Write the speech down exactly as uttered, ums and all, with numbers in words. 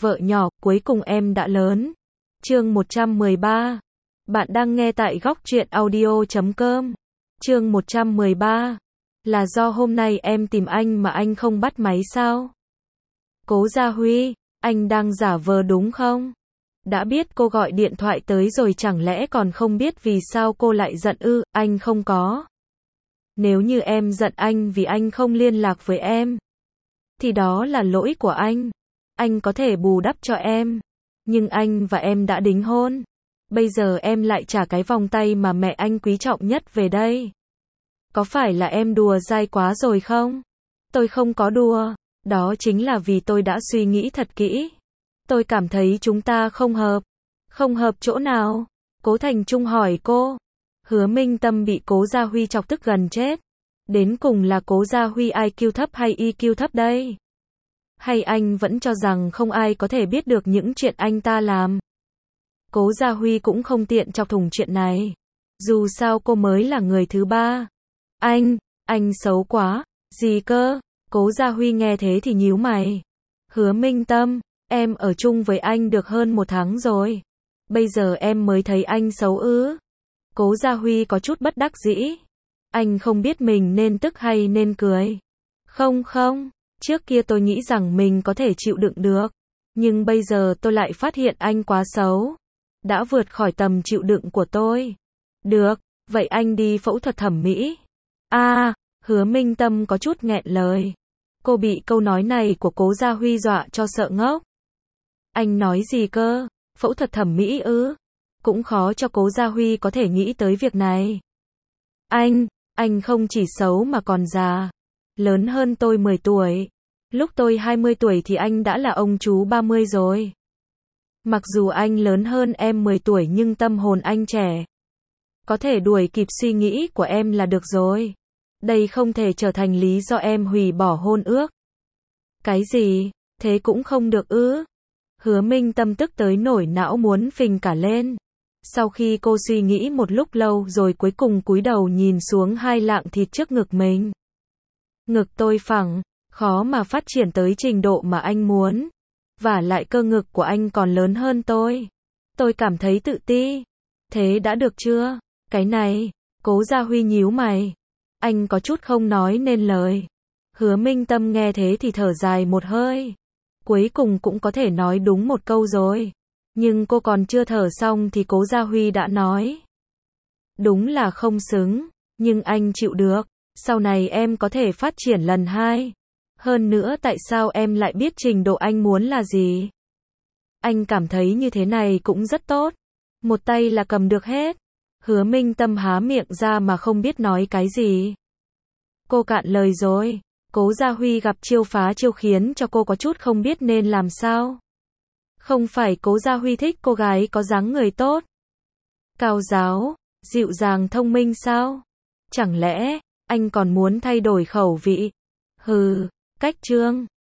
Vợ nhỏ, cuối cùng em đã lớn. Chương một trăm mười ba. Bạn đang nghe tại góc truyện audio chấm com. Chương một trăm mười ba. Là do hôm nay em tìm anh mà anh không bắt máy sao? Cố Gia Huy, anh đang giả vờ đúng không? Đã biết cô gọi điện thoại tới rồi chẳng lẽ còn không biết vì sao cô lại giận ư? Anh không có. Nếu như em giận anh vì anh không liên lạc với em, thì đó là lỗi của anh. Anh có thể bù đắp cho em. Nhưng anh và em đã đính hôn. Bây giờ em lại trả cái vòng tay mà mẹ anh quý trọng nhất về đây. Có phải là em đùa dai quá rồi không? Tôi không có đùa. Đó chính là vì tôi đã suy nghĩ thật kỹ. Tôi cảm thấy chúng ta không hợp. Không hợp chỗ nào? Cố Thành Trung hỏi cô. Hứa Minh Tâm bị Cố Gia Huy chọc tức gần chết. Đến cùng là Cố Gia Huy i kiu thấp hay i kiu thấp đây? Hay anh vẫn cho rằng không ai có thể biết được những chuyện anh ta làm? Cố Gia Huy cũng không tiện chọc thủng chuyện này. Dù sao cô mới là người thứ ba. Anh, anh xấu quá. Gì cơ? Cố Gia Huy nghe thế thì nhíu mày. Hứa Minh Tâm, em ở chung với anh được hơn một tháng rồi. Bây giờ em mới thấy anh xấu ư? Cố Gia Huy có chút bất đắc dĩ. Anh không biết mình nên tức hay nên cười. Không không, trước kia tôi nghĩ rằng mình có thể chịu đựng được. Nhưng bây giờ tôi lại phát hiện anh quá xấu. Đã vượt khỏi tầm chịu đựng của tôi. Được, vậy anh đi phẫu thuật thẩm mỹ. À, Hứa Minh Tâm có chút nghẹn lời. Cô bị câu nói này của Cố Gia Huy dọa cho sợ ngốc. Anh nói gì cơ? Phẫu thuật thẩm mỹ ư? Cũng khó cho Cố Gia Huy có thể nghĩ tới việc này. Anh, anh không chỉ xấu mà còn già. Lớn hơn tôi mười tuổi. Lúc tôi hai mươi tuổi thì anh đã là ông chú ba mươi rồi. Mặc dù anh lớn hơn em mười tuổi nhưng tâm hồn anh trẻ. Có thể đuổi kịp suy nghĩ của em là được rồi. Đây không thể trở thành lý do em hủy bỏ hôn ước. Cái gì? Thế cũng không được ư? Hứa Minh Tâm tức tới nổi não muốn phình cả lên. Sau khi cô suy nghĩ một lúc lâu rồi cuối cùng cúi đầu nhìn xuống hai lạng thịt trước ngực mình. Ngực tôi phẳng, khó mà phát triển tới trình độ mà anh muốn. Và lại cơ ngực của anh còn lớn hơn tôi. Tôi cảm thấy tự ti. Thế đã được chưa? Cái này, Cố Gia Huy nhíu mày. Anh có chút không nói nên lời. Hứa Minh Tâm nghe thế thì thở dài một hơi. Cuối cùng cũng có thể nói đúng một câu rồi. Nhưng cô còn chưa thở xong thì Cố Gia Huy đã nói. Đúng là không xứng, nhưng anh chịu được. Sau này em có thể phát triển lần hai. Hơn nữa tại sao em lại biết trình độ anh muốn là gì? Anh cảm thấy như thế này cũng rất tốt. Một tay là cầm được hết. Hứa Minh Tâm há miệng ra mà không biết nói cái gì. Cô cạn lời rồi. Cố Gia Huy gặp chiêu phá chiêu khiến cho cô có chút không biết nên làm sao. Không phải Cố Gia Huy thích cô gái có dáng người tốt, cao ráo, dịu dàng thông minh sao? Chẳng lẽ anh còn muốn thay đổi khẩu vị? Hừ, cách trương.